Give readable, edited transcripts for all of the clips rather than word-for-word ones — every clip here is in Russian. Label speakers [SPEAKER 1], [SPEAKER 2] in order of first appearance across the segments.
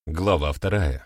[SPEAKER 1] Глава 2.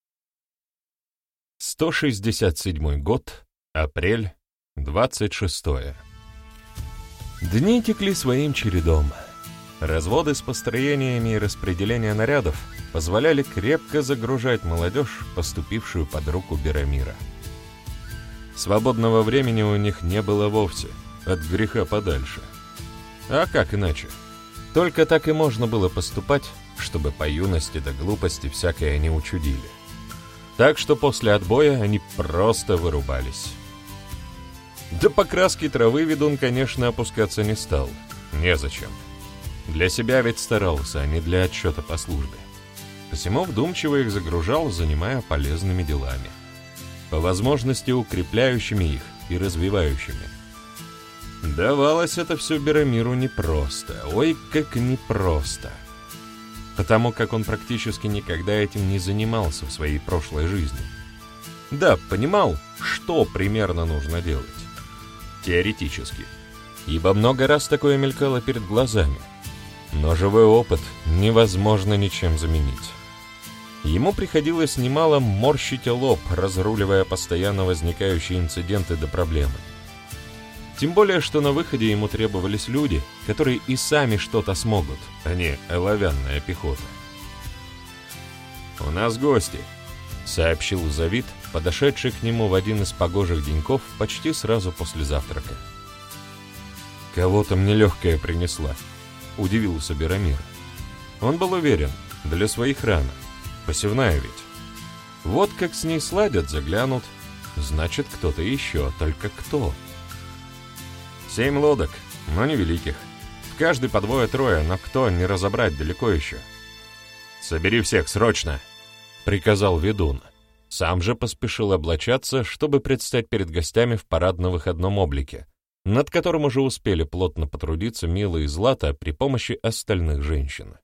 [SPEAKER 1] 167 год, апрель, 26. Дни текли своим чередом. Разводы с построениями и распределение нарядов позволяли крепко загружать молодежь, поступившую под руку Берамира. Свободного времени у них не было вовсе, от греха подальше. А как иначе? Только так и можно было поступать, чтобы по юности до глупости всякое не учудили. Так что после отбоя они просто вырубались. До покраски травы ведун, конечно, опускаться не стал. Незачем. Для себя ведь старался, а не для отчета по службе. Посему вдумчиво их загружал, занимая полезными делами. По возможности укрепляющими их и развивающими. Давалось это все Берамиру непросто. Ой, как непросто. Потому как он практически никогда этим не занимался в своей прошлой жизни. Да, понимал, что примерно нужно делать. Теоретически. Ибо много раз такое мелькало перед глазами. Но живой опыт невозможно ничем заменить. Ему приходилось немало морщить лоб, разруливая постоянно возникающие инциденты до проблемы. Тем более, что на выходе ему требовались люди, которые и сами что-то смогут, а не оловянная пехота. «У нас гости», — сообщил Завид, подошедший к нему в один из погожих деньков почти сразу после завтрака. «Кого-то мне легкая принесла», — удивился Берамир. Он был уверен, для своих рано, посевная ведь. Вот как с ней сладят, заглянут, значит, кто-то еще, только кто? 7 лодок, но не великих. В каждой по 2-3, но кто, не разобрать далеко еще. «Собери всех срочно!» — приказал ведун. Сам же поспешил облачаться, чтобы предстать перед гостями в парадно-выходном облике, над которым уже успели плотно потрудиться Мила и Злата при помощи остальных женщин.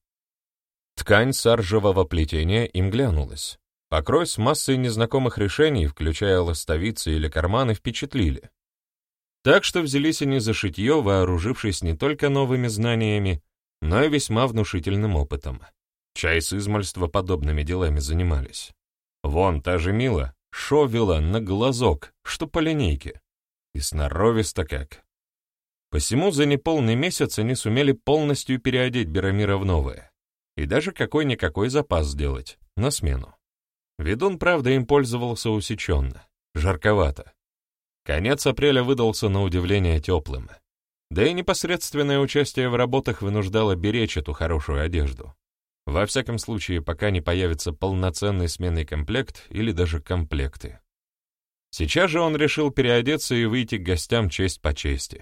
[SPEAKER 1] Ткань саржевого плетения им глянулась. Покрой с массой незнакомых решений, включая ластовицы или карманы, впечатлили. Так что взялись они за шитье, вооружившись не только новыми знаниями, но и весьма внушительным опытом. Чай с измальства подобными делами занимались. Вон та же Мила шо вела на глазок, что по линейке. И сноровисто как. Посему за неполный месяц они сумели полностью переодеть Берамира в новое. И даже какой-никакой запас сделать, на смену. Ведун, правда, им пользовался усеченно, жарковато. Конец апреля выдался на удивление теплым. Да и непосредственное участие в работах вынуждало беречь эту хорошую одежду. Во всяком случае, пока не появится полноценный сменный комплект или даже комплекты. Сейчас же он решил переодеться и выйти к гостям честь по чести.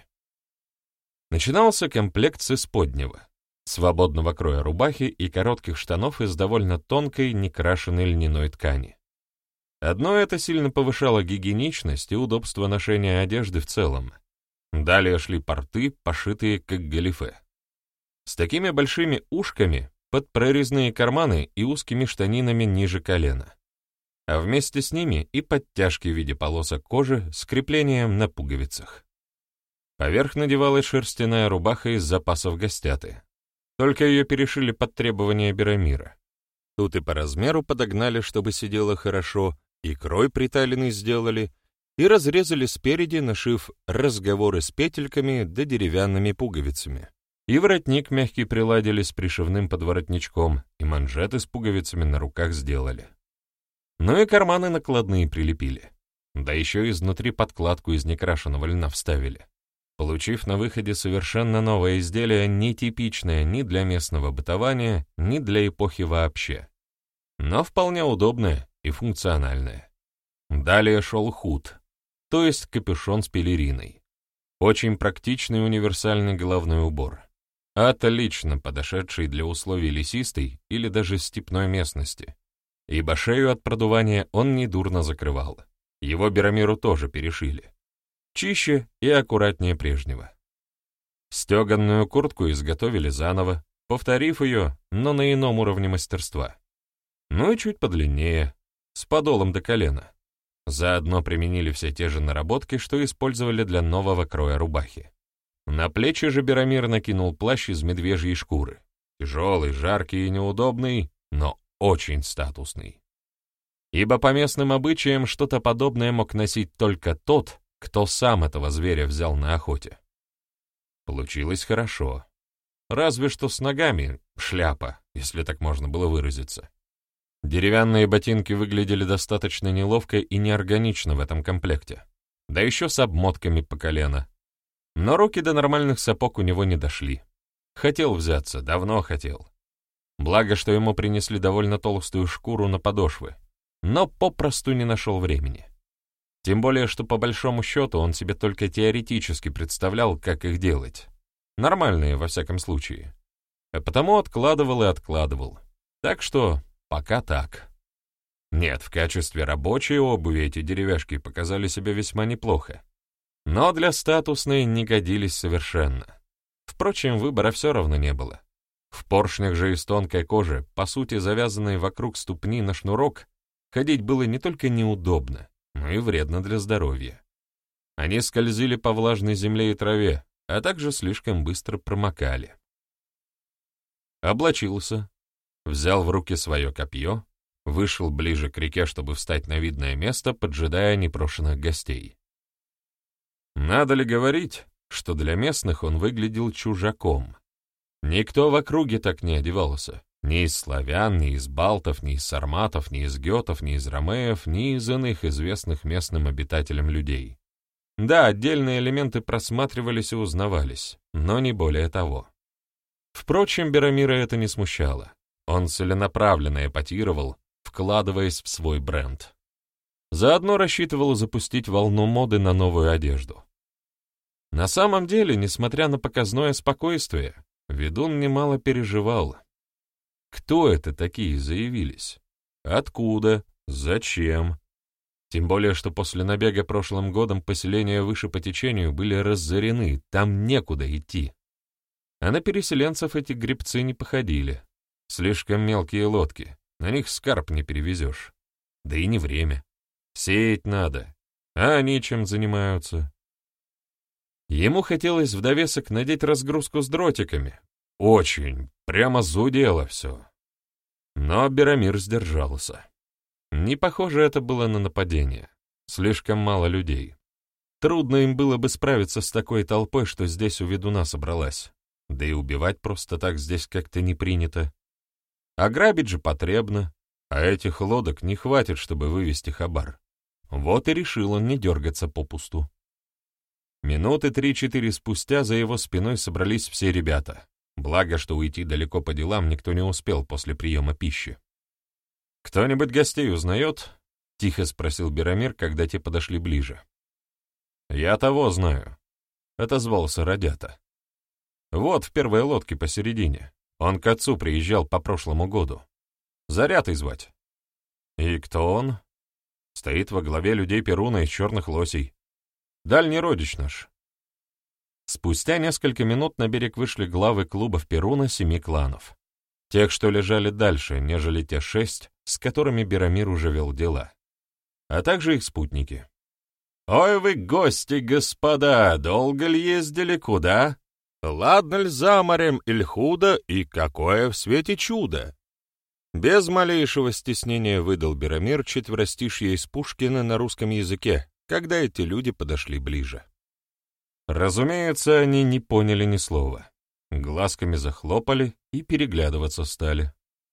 [SPEAKER 1] Начинался комплект с исподнего, свободного кроя рубахи и коротких штанов из довольно тонкой, некрашенной льняной ткани. Одно это сильно повышало гигиеничность и удобство ношения одежды в целом. Далее шли порты, пошитые как галифе. С такими большими ушками, под прорезные карманы и узкими штанинами ниже колена. А вместе с ними и подтяжки в виде полосок кожи с креплением на пуговицах. Поверх надевалась шерстяная рубаха из запасов гостяты. Только ее перешили под требования Берамира. Тут и по размеру подогнали, чтобы сидело хорошо, и крой приталенный сделали, и разрезали спереди, нашив разговоры с петельками да деревянными пуговицами. И воротник мягкий приладили с пришивным подворотничком, и манжеты с пуговицами на руках сделали. Ну и карманы накладные прилепили. Да еще изнутри подкладку из некрашенного льна вставили, получив на выходе совершенно новое изделие, нетипичное ни для местного бытования, ни для эпохи вообще, но вполне удобное и функциональное. Далее шел худ, то есть капюшон с пелериной. Очень практичный универсальный головной убор, отлично подошедший для условий лесистой или даже степной местности, ибо шею от продувания он недурно закрывал. Его Берамиру тоже перешили. Чище и аккуратнее прежнего. Стеганную куртку изготовили заново, повторив ее, но на ином уровне мастерства. Ну и чуть подлиннее, с подолом до колена. Заодно применили все те же наработки, что использовали для нового кроя рубахи. На плечи же Берамир накинул плащ из медвежьей шкуры. Тяжелый, жаркий и неудобный, но очень статусный. Ибо по местным обычаям что-то подобное мог носить только тот, кто сам этого зверя взял на охоте. Получилось хорошо. Разве что с ногами шляпа, если так можно было выразиться. Деревянные ботинки выглядели достаточно неловко и неорганично в этом комплекте, да еще с обмотками по колено. Но руки до нормальных сапог у него не дошли. Хотел взяться, давно хотел. Благо, что ему принесли довольно толстую шкуру на подошвы, но попросту не нашел времени. Тем более, что по большому счету он себе только теоретически представлял, как их делать. Нормальные, во всяком случае. А потому откладывал и откладывал. Так что пока так. Нет, в качестве рабочей обуви эти деревяшки показали себя весьма неплохо. Но для статусной не годились совершенно. Впрочем, выбора все равно не было. В поршнях же из тонкой кожи, по сути завязанной вокруг ступни на шнурок, ходить было не только неудобно, но и вредно для здоровья. Они скользили по влажной земле и траве, а также слишком быстро промокали. Облачился, взял в руки свое копье, вышел ближе к реке, чтобы встать на видное место, поджидая непрошенных гостей. Надо ли говорить, что для местных он выглядел чужаком? Никто в округе так не одевался. Ни из славян, ни из балтов, ни из сарматов, ни из гетов, ни из ромеев, ни из иных известных местным обитателям людей. Да, отдельные элементы просматривались и узнавались, но не более того. Впрочем, Берамира это не смущало. Он целенаправленно эпатировал, вкладываясь в свой бренд. Заодно рассчитывал запустить волну моды на новую одежду. На самом деле, несмотря на показное спокойствие, ведун немало переживал. Кто это такие заявились? Откуда? Зачем? Тем более, что после набега прошлым годом поселения выше по течению были разорены, там некуда идти. А на переселенцев эти гребцы не походили. Слишком мелкие лодки, на них скарб не перевезешь. Да и не время. Сеять надо, а они чем занимаются? Ему хотелось в довесок надеть разгрузку с дротиками. Очень, прямо зудело все. Но Берамир сдержался. Не похоже это было на нападение. Слишком мало людей. Трудно им было бы справиться с такой толпой, что здесь у ведуна собралась. Да и убивать просто так здесь как-то не принято. А грабить же потребно, а этих лодок не хватит, чтобы вывести хабар. Вот и решил он не дергаться попусту. Минуты 3-4 спустя за его спиной собрались все ребята. Благо, что уйти далеко по делам никто не успел после приема пищи. «Кто-нибудь гостей узнает?» — тихо спросил Берамир, когда те подошли ближе. «Я того знаю», — отозвался Радята. «Вот в первой лодке посередине. Он к отцу приезжал по прошлому году. Зарятой звать». «И кто он?» «Стоит во главе людей Перуна из черных лосей. Дальний родич наш». Спустя несколько минут на берег вышли главы клубов Перуна 7 кланов. Тех, что лежали дальше, нежели те 6, с которыми Берамир уже вел дела. А также их спутники. «Ой вы, гости, господа, долго ли ездили, куда? Ладно ли за морем иль худо, и какое в свете чудо?» Без малейшего стеснения выдал Берамир четверостишье из Пушкина на русском языке, когда эти люди подошли ближе. Разумеется, они не поняли ни слова. Глазками захлопали и переглядываться стали.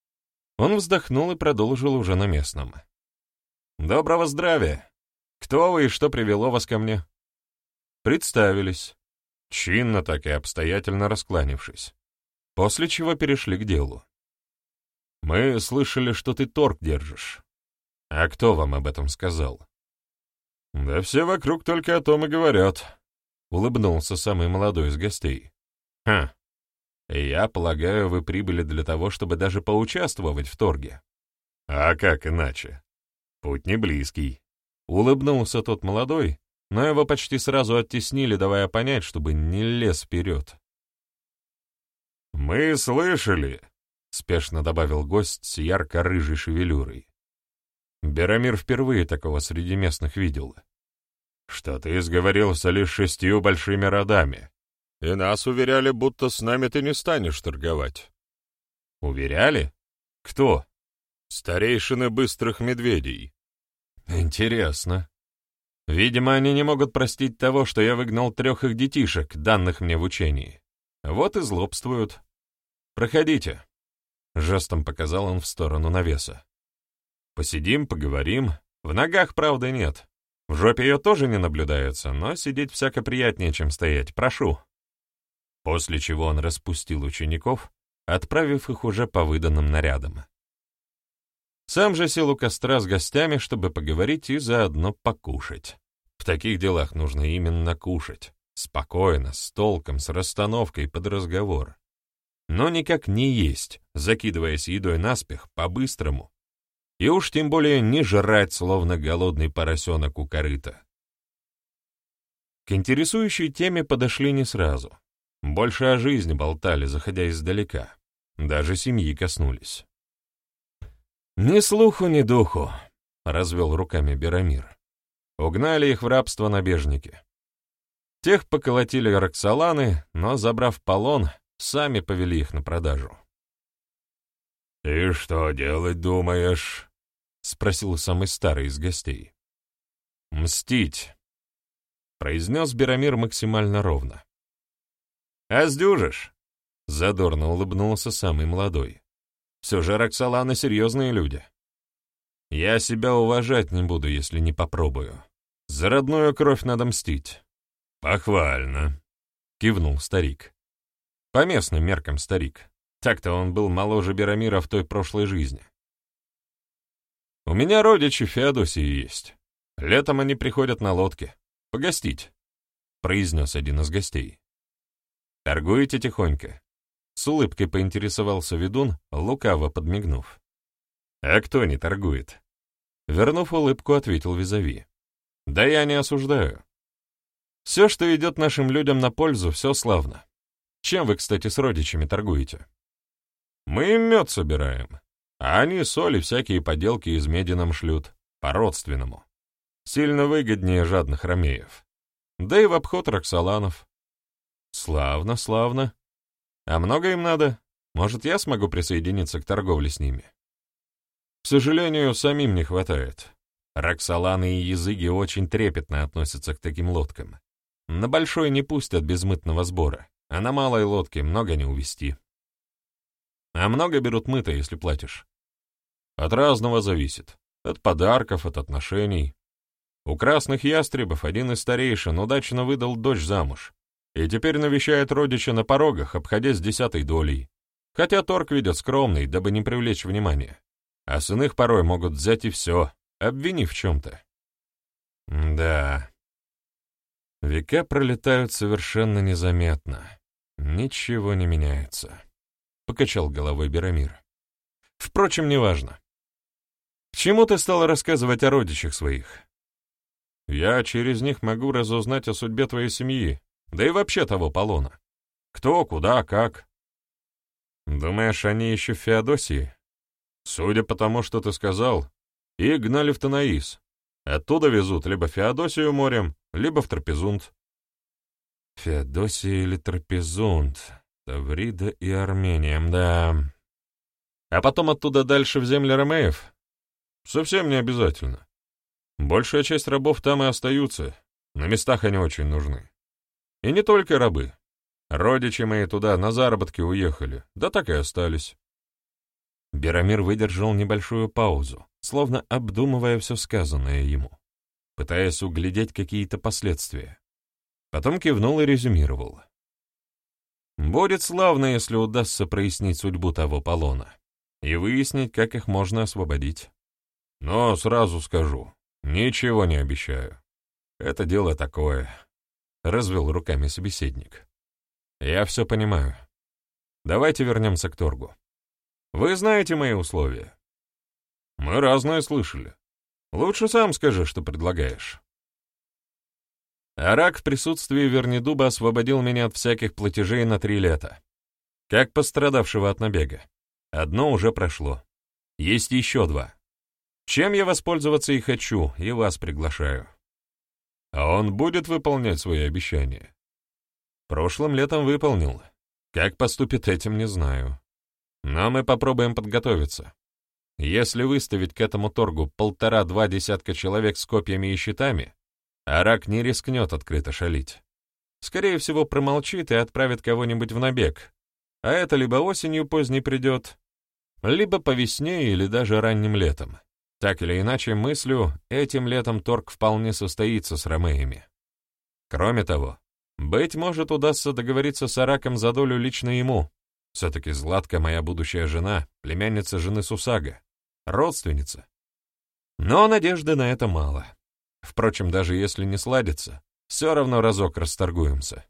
[SPEAKER 1] Он вздохнул и продолжил уже на местном. «Доброго здравия! Кто вы и что привело вас ко мне?» Представились, чинно так и обстоятельно раскланившись, после чего перешли к делу. «Мы слышали, что ты торг держишь. А кто вам об этом сказал?» «Да все вокруг только о том и говорят», — улыбнулся самый молодой из гостей. «Хм, я полагаю, вы прибыли для того, чтобы даже поучаствовать в торге». «А как иначе? Путь не близкий», — улыбнулся тот молодой, но его почти сразу оттеснили, давая понять, чтобы не лез вперед. «Мы слышали», — спешно добавил гость с ярко-рыжей шевелюрой. Берамир впервые такого среди местных видел. «Что ты сговорился лишь 6 большими родами, и нас уверяли, будто с нами ты не станешь торговать». «Уверяли? Кто?» Старейшины быстрых медведей. Интересно. Видимо, они не могут простить того, что я выгнал 3 их детишек, данных мне в учении. Вот и злобствуют. Проходите. Жестом показал он в сторону навеса. Посидим, поговорим. В ногах, правда, нет. В жопе ее тоже не наблюдается, но сидеть всяко приятнее, чем стоять. Прошу. После чего он распустил учеников, отправив их уже по выданным нарядам. Сам же сел у костра с гостями, чтобы поговорить и заодно покушать. В таких делах нужно именно кушать. Спокойно, с толком, с расстановкой под разговор. Но никак не есть, закидываясь едой наспех, по-быстрому. И уж тем более не жрать, словно голодный поросенок у корыта. К интересующей теме подошли не сразу. Больше о жизни болтали, заходя издалека. Даже семьи коснулись. «Ни слуху, ни духу», — развел руками Берамир. Угнали их в рабство набежники. Тех поколотили Роксоланы, но, забрав полон, сами повели их на продажу. «И что делать думаешь?» — спросил самый старый из гостей. «Мстить», — произнес Берамир максимально ровно. «А сдюжишь?» — задорно улыбнулся самый молодой. «Все же Роксоланы серьезные люди. Я себя уважать не буду, если не попробую. За родную кровь надо мстить». «Похвально», — кивнул старик. По местным меркам старик. Так-то он был моложе Берамира в той прошлой жизни. «У меня родичи в Феодосии есть. Летом они приходят на лодке. Погостить», — произнес один из гостей. «Торгуете тихонько?» С улыбкой поинтересовался ведун, лукаво подмигнув. «А кто не торгует?» Вернув улыбку, ответил визави. «Да я не осуждаю. Все, что идет нашим людям на пользу, все славно. Чем вы, кстати, с родичами торгуете?» «Мы им мед собираем, а они соль и всякие поделки из меди нам шлют, по-родственному. Сильно выгоднее жадных ромеев. Да и в обход Роксоланов». «Славно, славно. А много им надо? Может, я смогу присоединиться к торговле с ними?» «К сожалению, самим не хватает. Роксоланы и языги очень трепетно относятся к таким лодкам. На большой не пустят без мытного сбора, а на малой лодке много не увезти. А много берут мыто, если платишь. От разного зависит. От подарков, от отношений. У красных ястребов один из старейшин удачно выдал дочь замуж, и теперь навещает родича на порогах, обходясь 10-й долей. Хотя торг ведет скромный, дабы не привлечь внимания. А с иных порой могут взять и все, обвинив в чем-то. Да. Века пролетают совершенно незаметно. Ничего не меняется. Покачал головой Берамир. Впрочем, неважно. К чему ты стал рассказывать о родичах своих? Я через них могу разузнать о судьбе твоей семьи, да и вообще того полона. Кто, куда, как. Думаешь, они еще в Феодосии? Судя по тому, что ты сказал, их гнали в Танаис. Оттуда везут либо в Феодосию морем, либо в Трапезунд. Феодосия или Трапезунд, Таврида и Армения, да. А потом оттуда дальше в земли ромеев? Совсем не обязательно. Большая часть рабов там и остаются, на местах они очень нужны. И не только рабы. Родичи мои туда на заработки уехали, да так и остались. Берамир выдержал небольшую паузу, словно обдумывая все сказанное ему, пытаясь углядеть какие-то последствия. Потом кивнул и резюмировал. «Будет славно, если удастся прояснить судьбу того полона и выяснить, как их можно освободить. Но сразу скажу, ничего не обещаю. Это дело такое», — развел руками собеседник. «Я все понимаю. Давайте вернемся к торгу. Вы знаете мои условия?» «Мы разное слышали. Лучше сам скажи, что предлагаешь». Арак в присутствии Вернидуба освободил меня от всяких платежей на 3 лета. Как пострадавшего от набега. Одно уже прошло. Есть еще 2. Чем я воспользоваться и хочу, и вас приглашаю. А он будет выполнять свои обещания? Прошлым летом выполнил. Как поступит этим, не знаю. Но мы попробуем подготовиться. если выставить к этому торгу 1,5-2 десятка человек с копьями и щитами, Арак не рискнет открыто шалить. Скорее всего, промолчит и отправит кого-нибудь в набег, а это либо осенью поздней придет, либо по весне или даже ранним летом. Так или иначе, мыслю, этим летом торг вполне состоится с ромеями. Кроме того, быть может, удастся договориться с Араком за долю лично ему. Все-таки Златка моя будущая жена, племянница жены Сусага, родственница. Но надежды на это мало. Впрочем, даже если не сладится, все равно разок расторгуемся.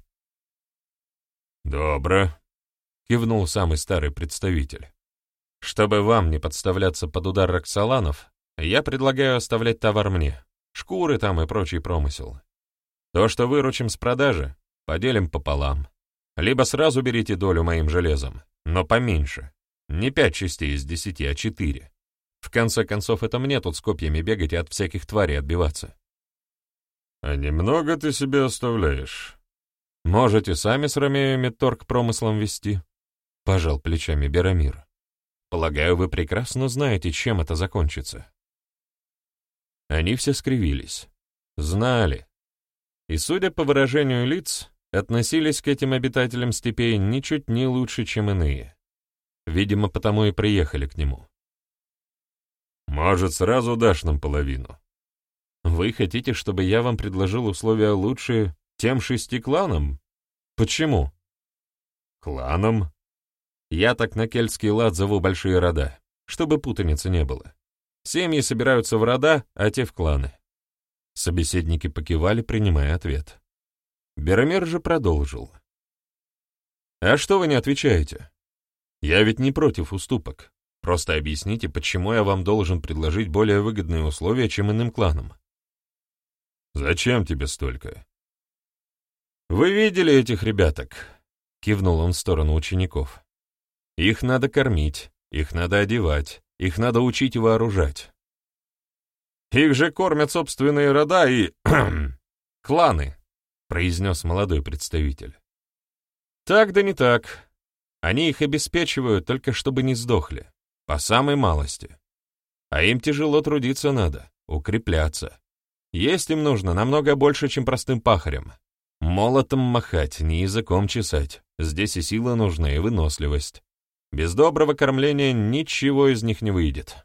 [SPEAKER 1] «Добро», — кивнул самый старый представитель. «Чтобы вам не подставляться под удар Роксоланов, я предлагаю оставлять товар мне, шкуры там и прочий промысел. То, что выручим с продажи, поделим пополам. Либо сразу берите долю моим железом, но поменьше. Не 5 частей из 10, а 4. В конце концов, это мне тут с копьями бегать и от всяких тварей отбиваться». «А немного ты себе оставляешь?» «Можете сами с ромеями торг промыслом вести», — пожал плечами Берамир. «Полагаю, вы прекрасно знаете, чем это закончится». Они все скривились. Знали. И, судя по выражению лиц, относились к этим обитателям степей ничуть не лучше, чем иные. Видимо, потому и приехали к нему. «Может, сразу дашь нам половину?» «Вы хотите, чтобы я вам предложил условия лучшие тем 6 кланам? Почему?» «Кланам?» «Я так на кельтский лад зову большие рода, чтобы путаницы не было. Семьи собираются в рода, а те в кланы». Собеседники покивали, принимая ответ. Берамир же продолжил. «А что вы не отвечаете? Я ведь не против уступок. Просто объясните, почему я вам должен предложить более выгодные условия, чем иным кланам». «Зачем тебе столько?» «Вы видели этих ребяток?» — кивнул он в сторону учеников. «Их надо кормить, их надо одевать, их надо учить и вооружать. Их же кормят собственные рода и... кланы», — произнес молодой представитель. «Так да не так. Они их обеспечивают, только чтобы не сдохли, по самой малости. А им тяжело трудиться надо, укрепляться. Есть им нужно намного больше, чем простым пахарям. Молотом махать, не языком чесать. Здесь и сила нужна, и выносливость. Без доброго кормления ничего из них не выйдет».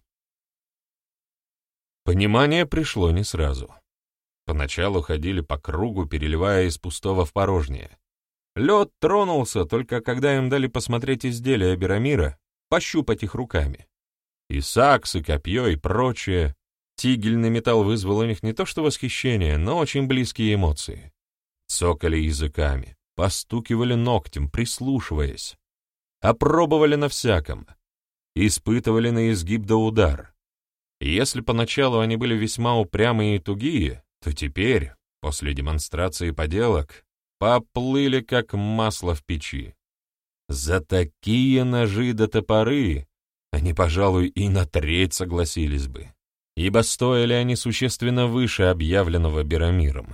[SPEAKER 1] Понимание пришло не сразу. Поначалу ходили по кругу, переливая из пустого в порожнее. Лед тронулся, только когда им дали посмотреть изделия Берамира, пощупать их руками. И сакс, и копье, и прочее. Тигельный металл вызвал у них не то что восхищение, но очень близкие эмоции. Цокали языками, постукивали ногтем, прислушиваясь. Опробовали на всяком. Испытывали на изгиб да удар. И если поначалу они были весьма упрямые и тугие, то теперь, после демонстрации поделок, поплыли как масло в печи. За такие ножи да топоры они, пожалуй, и на треть согласились бы, ибо стоили они существенно выше объявленного Берамиром.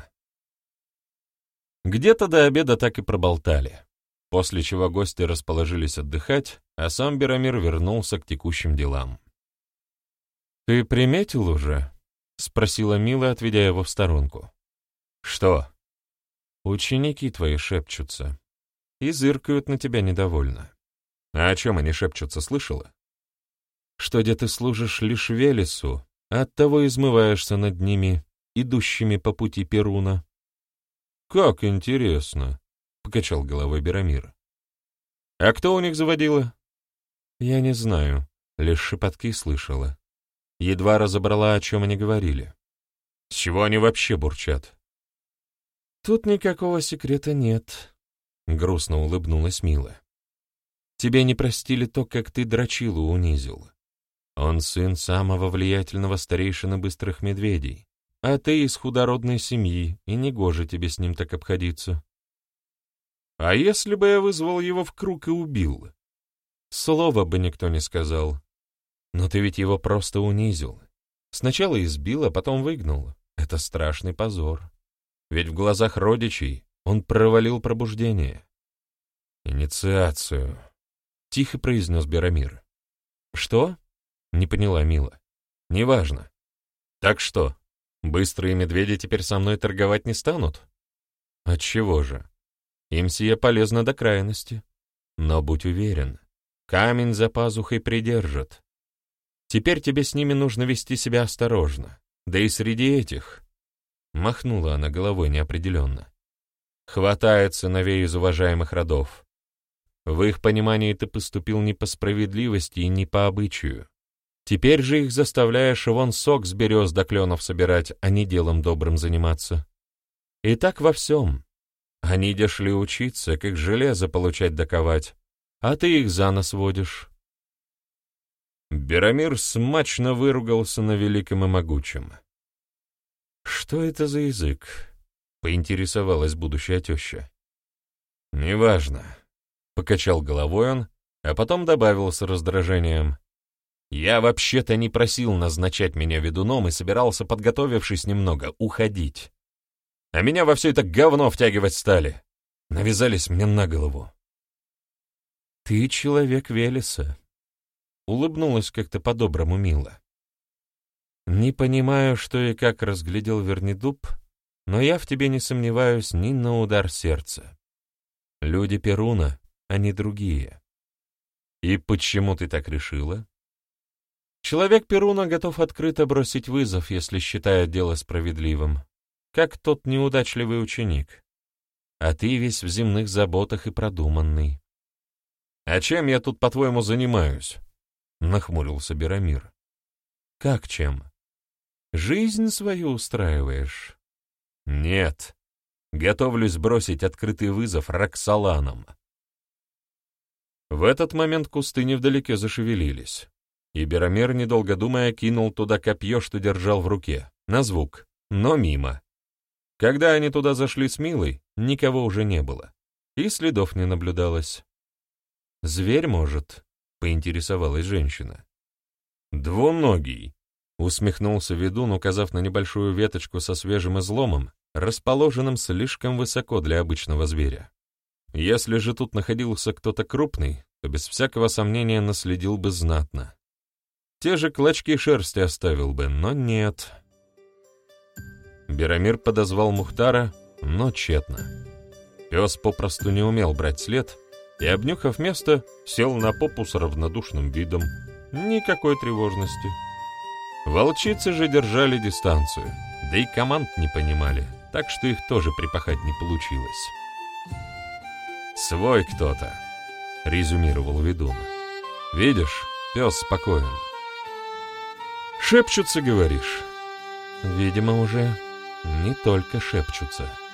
[SPEAKER 1] Где-то до обеда так и проболтали, после чего гости расположились отдыхать, а сам Берамир вернулся к текущим делам. «Ты приметил уже?» — спросила Мила, отведя его в сторонку. «Что?» «Ученики твои шепчутся и зыркают на тебя недовольно». «А о чем они шепчутся, слышала?» «Что, где ты служишь лишь Велесу, а оттого измываешься над ними, идущими по пути Перуна». «Как интересно», — покачал головой Берамир. «А кто у них заводила?» «Я не знаю, лишь шепотки слышала. Едва разобрала, о чем они говорили. С чего они вообще бурчат?» «Тут никакого секрета нет», — грустно улыбнулась Мила. «Тебе не простили то, как ты Драчилу унизил. Он сын самого влиятельного старейшины быстрых медведей, а ты из худородной семьи, и негоже тебе с ним так обходиться». «А если бы я вызвал его в круг и убил?» «Слова бы никто не сказал. Но ты ведь его просто унизил. Сначала избил, а потом выгнал. Это страшный позор. Ведь в глазах родичей он провалил пробуждение». «Инициацию», — тихо произнес Берамир. «Что?» Не поняла Мила. Неважно. Так что, быстрые медведи теперь со мной торговать не станут? Отчего же? Им сие полезно до крайности. Но будь уверен, камень за пазухой придержат. Теперь тебе с ними нужно вести себя осторожно. Да и среди этих... Махнула она головой неопределенно. Хватает сыновей из уважаемых родов. В их понимании ты поступил не по справедливости и не по обычаю. Теперь же их заставляешь вон сок с берез до кленов собирать, а не делом добрым заниматься. И так во всем. Они дошли учиться, как железо получать доковать, а ты их за нос водишь. Берамир смачно выругался на великом и могучем. «Что это за язык?» — поинтересовалась будущая теща. «Неважно», — покачал головой он, а потом добавил с раздражением. «Я вообще-то не просил назначать меня ведуном и собирался, подготовившись немного, уходить. А меня во все это говно втягивать стали. Навязались мне на голову». «Ты человек Велеса», — улыбнулась как-то по-доброму Мила. «Не понимаю, что и как разглядел Вернидуб, но я в тебе не сомневаюсь ни на удар сердца. Люди Перуна, они другие». «И почему ты так решила?» «Человек Перуна готов открыто бросить вызов, если считает дело справедливым, как тот неудачливый ученик. А ты весь в земных заботах и продуманный». «А чем я тут, по-твоему, занимаюсь?» — нахмурился Берамир. «Как чем? Жизнь свою устраиваешь?» «Нет. Готовлюсь бросить открытый вызов Роксоланам». В этот момент кусты невдалеке зашевелились, и Берамир, недолго думая, кинул туда копье, что держал в руке, на звук, но мимо. Когда они туда зашли с Милой, никого уже не было, и следов не наблюдалось. «Зверь, может?» — поинтересовалась женщина. «Двуногий», — усмехнулся ведун, указав на небольшую веточку со свежим изломом, расположенным слишком высоко для обычного зверя. Если же тут находился кто-то крупный, то без всякого сомнения наследил бы знатно. Те же клочки шерсти оставил бы, но нет. Берамир подозвал Мухтара, но тщетно. Пес попросту не умел брать след и, обнюхав место, сел на попу с равнодушным видом. Никакой тревожности. Волчицы же держали дистанцию, да и команд не понимали, так что их тоже припахать не получилось. «Свой кто-то», — резюмировал ведун. «Видишь, пес спокоен». «Шепчутся, говоришь?» «Видимо, уже не только шепчутся».